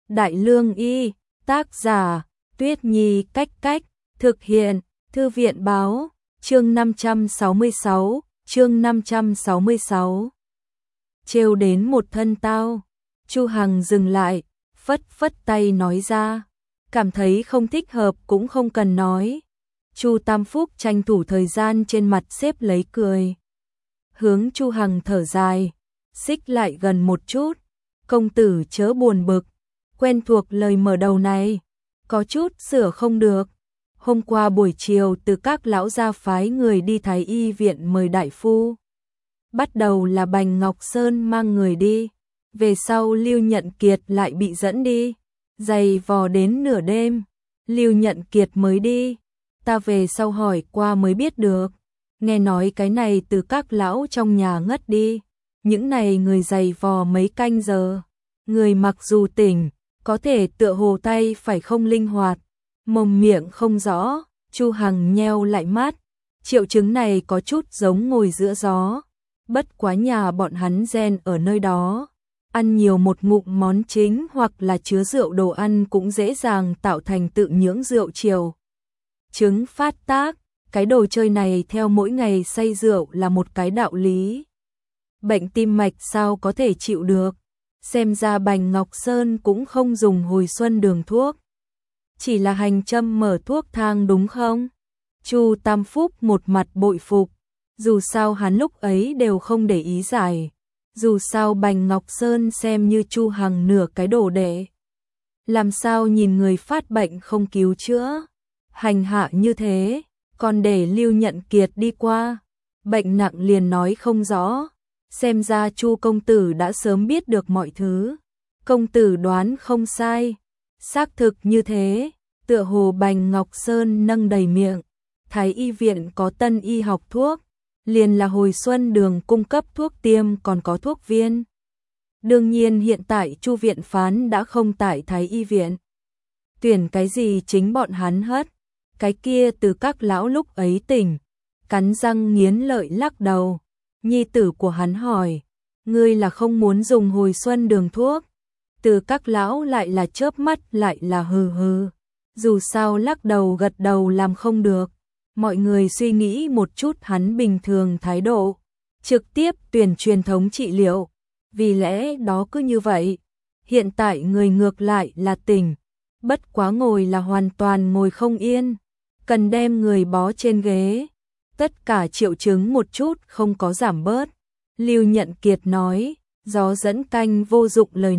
Đại Lương Y, tác giả, Tuyết Nhi Cách Cách, thực hiện, Thư viện Báo, chương 566, chương 566. Trêu đến một thân tao, Chu Hằng dừng lại, phất phất tay nói ra, cảm thấy không thích hợp cũng không cần nói. Chu Tam Phúc tranh thủ thời gian trên mặt xếp lấy cười. Hướng Chu Hằng thở dài, xích lại gần một chút, công tử chớ buồn bực, quen thuộc lời mở đầu này, có chút sửa không được. Hôm qua buổi chiều từ các lão gia phái người đi Thái Y viện mời đại phu. Bắt đầu là Bành Ngọc Sơn mang người đi, về sau Lưu Nhận Kiệt lại bị dẫn đi, giày vò đến nửa đêm, Lưu Nhận Kiệt mới đi. Ta về sau hỏi qua mới biết được, nghe nói cái này từ các lão trong nhà ngất đi, những này người giày vò mấy canh giờ, người mặc dù tỉnh, có thể tựa hồ tay phải không linh hoạt, mồm miệng không rõ. Chu Hằng nheo lại mắt, triệu chứng này có chút giống ngồi giữa gió, bất quá nhà bọn hắn gen ở nơi đó, ăn nhiều một ngụm món chính hoặc là chứa rượu đồ ăn cũng dễ dàng tạo thành tự nhưỡng rượu chiều chứng phát tác. Cái đồ chơi này theo mỗi ngày say rượu là một cái đạo lý. Bệnh tim mạch sao có thể chịu được, xem ra Bành Ngọc Sơn cũng không dùng hồi xuân đường thuốc, chỉ là hành châm mở thuốc thang đúng không? Chu Tam Phúc một mặt bội phục, dù sao hắn lúc ấy đều không để ý giải, dù sao Bành Ngọc Sơn xem như Chu Hằng nửa cái đồ đệ, làm sao nhìn người phát bệnh không cứu chữa, hành hạ như thế, còn để Lưu Nhận Kiệt đi qua, bệnh nặng liền nói không rõ, xem ra Chu công tử đã sớm biết được mọi thứ. Công tử đoán không sai, xác thực như thế, tựa hồ Bành Ngọc Sơn nâng đầy miệng, Thái Y viện có tân y học thuốc, liền là hồi xuân đường cung cấp thuốc tiêm còn có thuốc viên. Đương nhiên hiện tại Chu viện phán đã không tại Thái Y viện, tuyển cái gì chính bọn hắn hất. Cái kia từ các lão lúc ấy tỉnh, cắn răng nghiến lợi lắc đầu. Nhi tử của hắn hỏi, ngươi là không muốn dùng hồi xuân đường thuốc? Từ các lão lại là chớp mắt lại là hừ hừ. Dù sao lắc đầu gật đầu làm không được. Mọi người suy nghĩ một chút hắn bình thường thái độ, trực tiếp tuyển truyền thống trị liệu. Vì lẽ đó cứ như vậy, hiện tại người ngược lại là tỉnh, bất quá ngồi là hoàn toàn ngồi không yên, cần đem người bó trên ghế. Tất cả triệu chứng một chút không có giảm bớt. Lưu Nhận Kiệt nói, gió dẫn canh vô dụng lời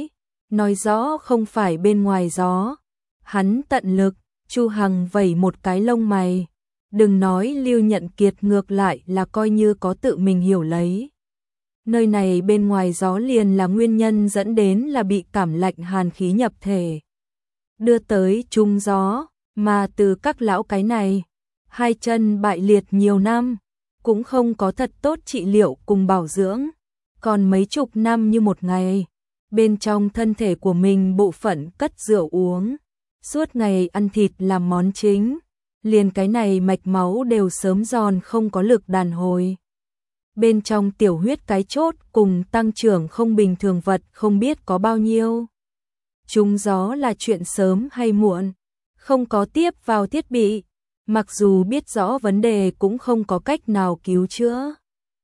nói rõ không phải bên ngoài gió. Hắn tận lực. Chu Hằng vẩy một cái lông mày, đừng nói Lưu Nhận Kiệt ngược lại là coi như có tự mình hiểu lấy. Nơi này bên ngoài gió liền là nguyên nhân dẫn đến là bị cảm lạnh hàn khí nhập thể, đưa tới trung gió, mà từ các lão cái này, hai chân bại liệt nhiều năm, cũng không có thật tốt trị liệu cùng bảo dưỡng, còn mấy chục năm như một ngày, bên trong thân thể của mình bộ phận cất rượu uống, suốt ngày ăn thịt làm món chính, liền cái này mạch máu đều sớm giòn không có lực đàn hồi. Bên trong tiểu huyết cái chốt cùng tăng trưởng không bình thường vật không biết có bao nhiêu. Trúng gió là chuyện sớm hay muộn, không có tiếp vào thiết bị, mặc dù biết rõ vấn đề cũng không có cách nào cứu chữa.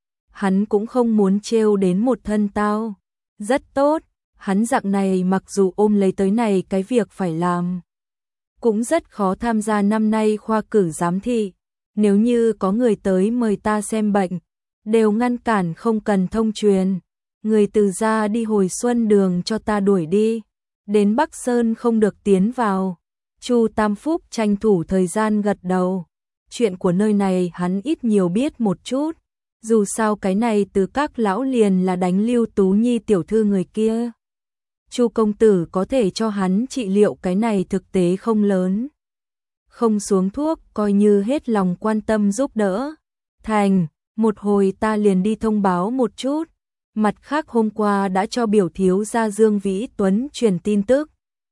Hắn cũng không muốn trêu đến một thân tao. Rất tốt, hắn dạng này mặc dù ôm lấy tới này cái việc phải làm, cũng rất khó tham gia năm nay khoa cử giám thị. Nếu như có người tới mời ta xem bệnh, đều ngăn cản không cần thông truyền. Người từ ra đi hồi xuân đường cho ta đuổi đi, đến Bắc Sơn không được tiến vào. Chu Tam Phúc tranh thủ thời gian gật đầu. Chuyện của nơi này hắn ít nhiều biết một chút. Dù sao cái này từ các lão liền là đánh Lưu Tú Nhi tiểu thư người kia. Chu công tử có thể cho hắn trị liệu cái này thực tế không lớn. Không xuống thuốc coi như hết lòng quan tâm giúp đỡ. Thành, một hồi ta liền đi thông báo một chút. Mặt khác hôm qua đã cho biểu thiếu gia Dương Vĩ Tuấn truyền tin tức.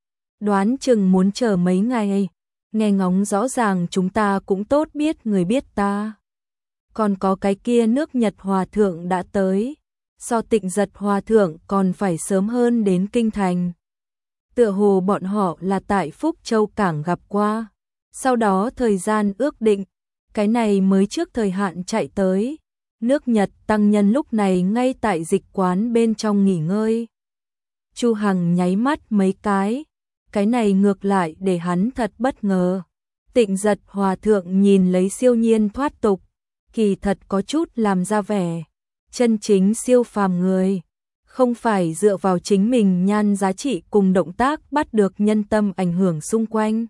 Đoán chừng muốn chờ mấy ngày, nghe ngóng rõ ràng chúng ta cũng tốt biết người biết ta. Còn có cái kia nước Nhật Hòa Thượng đã tới, so Tịnh Giật Hòa Thượng còn phải sớm hơn đến Kinh Thành. tựa hồ bọn họ là tại Phúc Châu Cảng gặp qua. Sau đó thời gian ước định, cái này mới trước thời hạn chạy tới. Nước Nhật tăng nhân lúc này ngay tại dịch quán bên trong nghỉ ngơi. Chu Hằng nháy mắt mấy cái này ngược lại để hắn thật bất ngờ. Tịnh Giật Hòa thượng nhìn lấy siêu nhiên thoát tục, kỳ thật có chút làm ra vẻ chân chính siêu phàm người, không phải dựa vào chính mình nhan giá trị cùng động tác bắt được nhân tâm ảnh hưởng xung quanh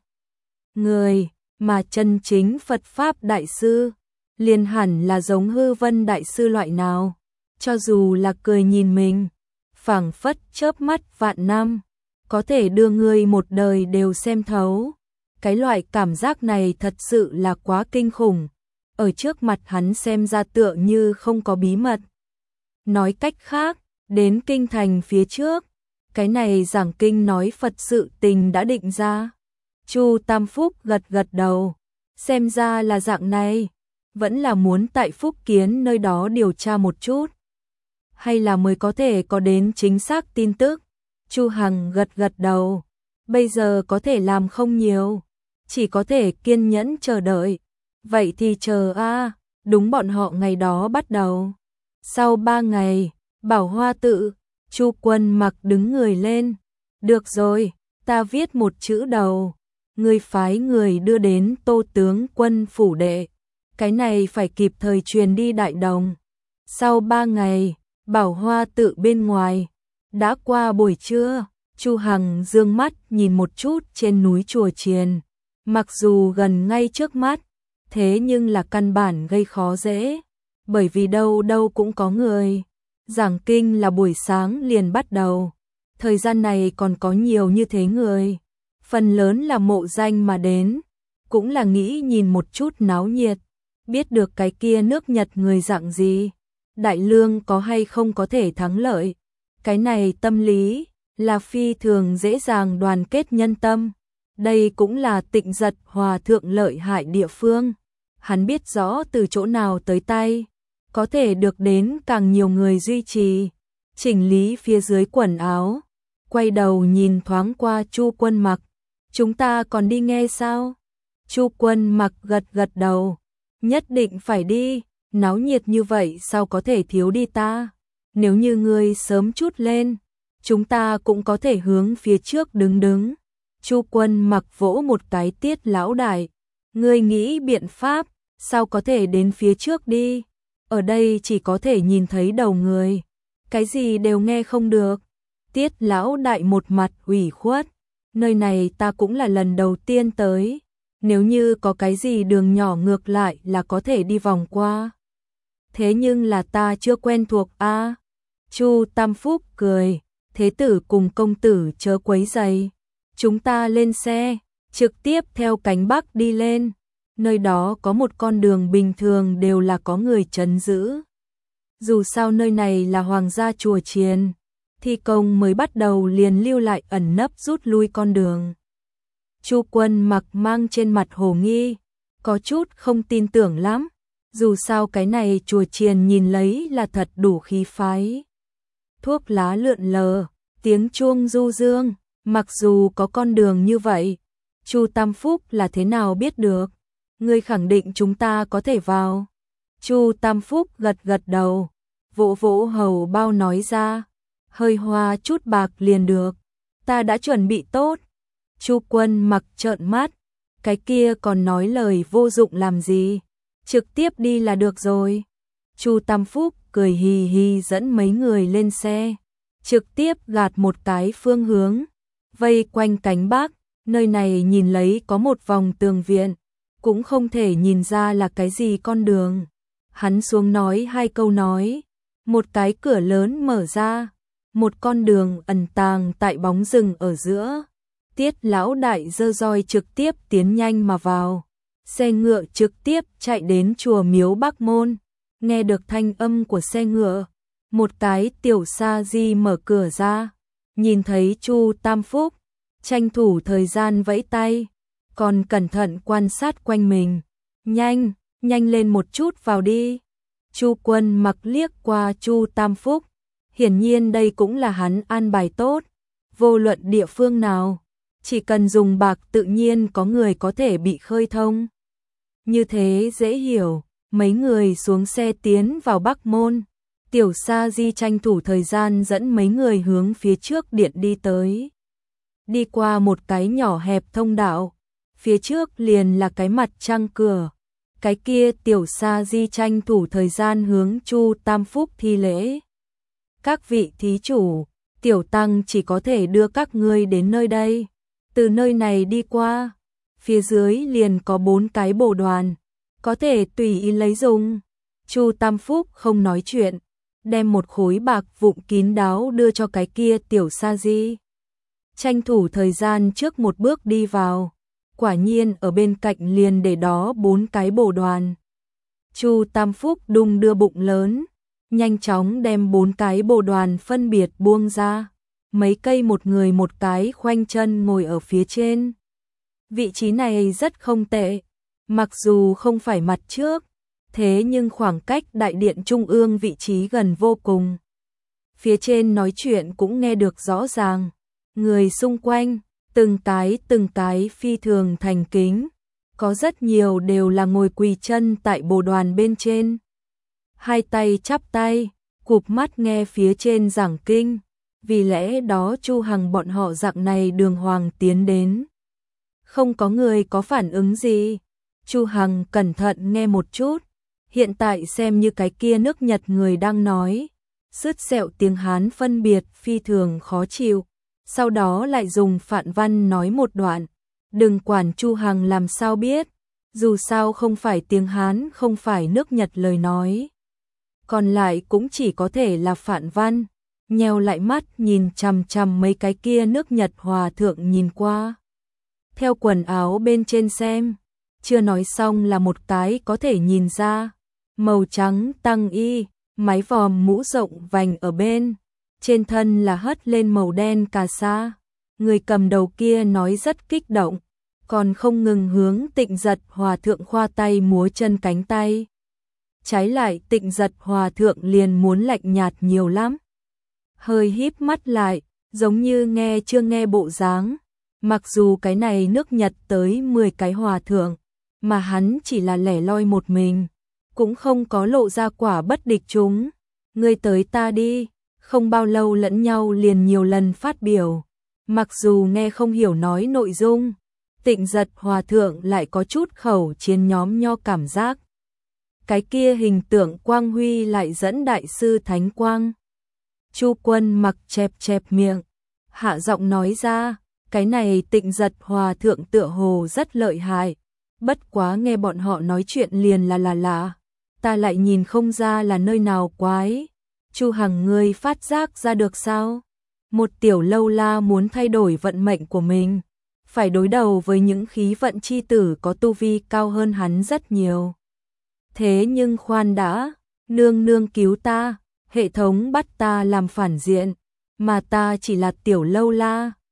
người, mà chân chính Phật Pháp Đại Sư, liền hẳn là giống Hư Vân Đại Sư loại nào, cho dù là cười nhìn mình, phảng phất chớp mắt vạn năm, có thể đưa người một đời đều xem thấu. Cái loại cảm giác này thật sự là quá kinh khủng, ở trước mặt hắn xem ra tựa như không có bí mật. Nói cách khác, đến kinh thành phía trước, cái này giảng kinh nói Phật sự tình đã định ra. Chu Tam Phúc gật gật đầu, xem ra là dạng này, vẫn là muốn tại Phúc Kiến nơi đó điều tra một chút, hay là mới có thể có đến chính xác tin tức. Chu Hằng gật gật đầu, bây giờ có thể làm không nhiều, chỉ có thể kiên nhẫn chờ đợi. Vậy thì chờ a, đúng bọn họ ngày đó bắt đầu. Sau 3 ngày, Bảo Hoa tự, Chu Quân Mặc đứng người lên. Được rồi, ta viết một chữ đầu. Người phái người đưa đến Tô tướng quân phủ đệ. Cái này phải kịp thời truyền đi Đại Đồng. Sau 3 ngày, Bảo Hoa tự bên ngoài. Đã qua buổi trưa, Chu Hằng dương mắt nhìn một chút trên núi Chùa Chiền. Mặc dù gần ngay trước mắt, thế nhưng là căn bản gây khó dễ, bởi vì đâu đâu cũng có người. Giảng kinh là buổi sáng liền bắt đầu, thời gian này còn có nhiều như thế người, phần lớn là mộ danh mà đến, cũng là nghĩ nhìn một chút náo nhiệt, biết được cái kia nước Nhật người dạng gì, Đại Lương có hay không có thể thắng lợi. Cái này tâm lý là phi thường dễ dàng đoàn kết nhân tâm. Đây cũng là Tịnh Giật Hòa thượng lợi hại địa phương. Hắn biết rõ từ chỗ nào tới tay, có thể được đến càng nhiều người duy trì. Chỉnh lý phía dưới quần áo, quay đầu nhìn thoáng qua Chu Quân Mặc. Chúng ta còn đi nghe sao? Chu Quân Mặc gật gật đầu. Nhất định phải đi, náo nhiệt như vậy sao có thể thiếu đi ta? Nếu như ngươi sớm chút lên, chúng ta cũng có thể hướng phía trước đứng đứng. Chu Quân Mặc vỗ một cái Tiết lão đại, ngươi nghĩ biện pháp, sao có thể đến phía trước đi? Ở đây chỉ có thể nhìn thấy đầu người, cái gì đều nghe không được. Tiết lão đại một mặt ủy khuất, nơi này ta cũng là lần đầu tiên tới, nếu như có cái gì đường nhỏ ngược lại là có thể đi vòng qua. Thế nhưng là ta chưa quen thuộc a. Chu Tam Phúc cười, thế tử cùng công tử chớ quấy rầy. Chúng ta lên xe, trực tiếp theo cánh Bắc đi lên. Nơi đó có một con đường bình thường đều là có người trấn giữ. Dù sao nơi này là Hoàng gia Chùa Chiền, thi công mới bắt đầu liền lưu lại ẩn nấp rút lui con đường. Chu Quân Mặc mang trên mặt hồ nghi, có chút không tin tưởng lắm. Dù sao cái này Chùa Chiền nhìn lấy là thật đủ khí phái. Thuốc lá lượn lờ, tiếng chuông du dương, mặc dù có con đường như vậy, Chu Tam Phúc là thế nào biết được? Ngươi khẳng định chúng ta có thể vào. Chu Tam Phúc gật gật đầu, vỗ vỗ hầu bao nói ra, hơi hoa chút bạc liền được, ta đã chuẩn bị tốt. Chu Quân Mặc trợn mắt, cái kia còn nói lời vô dụng làm gì, trực tiếp đi là được rồi. Chu Tam Phúc cười hì hì dẫn mấy người lên xe, trực tiếp gạt một cái phương hướng, vây quanh cánh Bắc, nơi này nhìn lấy có một vòng tường viện, cũng không thể nhìn ra là cái gì con đường. Hắn xuống nói 2 câu nói, một cái cửa lớn mở ra, một con đường ẩn tàng tại bóng rừng ở giữa. Tiết lão đại giơ roi trực tiếp tiến nhanh mà vào, xe ngựa trực tiếp chạy đến chùa Miếu Bắc Môn. Nghe được thanh âm của xe ngựa, một cái tiểu sa di mở cửa ra, nhìn thấy Chu Tam Phúc, tranh thủ thời gian vẫy tay, còn cẩn thận quan sát quanh mình. Nhanh, nhanh lên một chút vào đi. Chu Quân Mặc liếc qua Chu Tam Phúc, hiển nhiên đây cũng là hắn an bài tốt. vô luận địa phương nào, chỉ cần dùng bạc tự nhiên có người có thể bị khơi thông. Như thế dễ hiểu, mấy người xuống xe tiến vào Bắc Môn. Tiểu Sa Di tranh thủ thời gian dẫn mấy người hướng phía trước điện đi tới. Đi qua một cái nhỏ hẹp thông đạo, phía trước liền là cái mặt trăng cửa. Cái kia Tiểu Sa Di tranh thủ thời gian hướng Chu Tam Phúc thi lễ. Các vị thí chủ, tiểu tăng chỉ có thể đưa các ngươi đến nơi đây. Từ nơi này đi qua, phía dưới liền có 4 cái bồ đoàn, có thể tùy ý lấy dùng. Chu Tam Phúc không nói chuyện, đem một khối bạc vụn kín đáo đưa cho cái kia Tiểu Sa Di. Tranh thủ thời gian trước một bước đi vào, quả nhiên ở bên cạnh liền để đó 4 cái bồ đoàn. Chu Tam Phúc đung đưa bụng lớn, nhanh chóng đem 4 cái bồ đoàn phân biệt buông ra. Mấy cây một người một cái khoanh chân ngồi ở phía trên. Vị trí này rất không tệ, mặc dù không phải mặt trước, thế nhưng khoảng cách đại điện trung ương vị trí gần vô cùng. Phía trên nói chuyện cũng nghe được rõ ràng, người xung quanh, từng cái phi thường thành kính, có rất nhiều đều là ngồi quỳ chân tại bồ đoàn bên trên. Hai tay chắp tay, cụp mắt nghe phía trên giảng kinh, vì lẽ đó Chu Hằng bọn họ dạng này đường hoàng tiến đến. Không có người có phản ứng gì, Chu Hằng cẩn thận nghe một chút, hiện tại xem như cái kia nước Nhật người đang nói, sứt sẹo tiếng Hán phân biệt phi thường khó chịu, sau đó lại dùng phạn văn nói một đoạn, đừng quản Chu Hằng làm sao biết, dù sao không phải tiếng Hán không phải nước Nhật lời nói. Còn lại cũng chỉ có thể là phạn văn, nheo lại mắt nhìn chằm chằm mấy cái kia nước Nhật hòa thượng nhìn qua. Theo quần áo bên trên xem, chưa nói xong là một cái có thể nhìn ra, màu trắng tăng y, mái vòm mũ rộng vành ở bên, trên thân là hất lên màu đen cà sa. Người cầm đầu kia nói rất kích động, còn không ngừng hướng Tịnh Giật hòa thượng khoa tay múa chân cánh tay. Trái lại Tịnh Giật hòa thượng liền muốn lạnh nhạt nhiều lắm. Hơi híp mắt lại, giống như nghe chưa nghe bộ dáng. Mặc dù cái này nước Nhật tới 10 cái hòa thượng, mà hắn chỉ là lẻ loi một mình, cũng không có lộ ra quả bất địch chúng. Ngươi tới ta đi, không bao lâu lẫn nhau liền nhiều lần phát biểu. Mặc dù nghe không hiểu nói nội dung, Tịnh Giật hòa thượng lại có chút khẩu chiến nhóm nho cảm giác. Cái kia hình tượng quang huy lại dẫn đại sư Thánh Quang. Chu Quân mặc chẹp chẹp miệng, hạ giọng nói ra, cái này Tịnh Giật hòa thượng tựa hồ rất lợi hại, bất quá nghe bọn họ nói chuyện liền là lạ, ta lại nhìn không ra là nơi nào quái. Chu Hằng ngươi phát giác ra được sao? Một tiểu lâu la muốn thay đổi vận mệnh của mình, phải đối đầu với những khí vận chi tử có tu vi cao hơn hắn rất nhiều. Thế nhưng khoan đã, nương nương cứu ta, hệ thống bắt ta làm phản diện, mà ta chỉ là tiểu lâu la,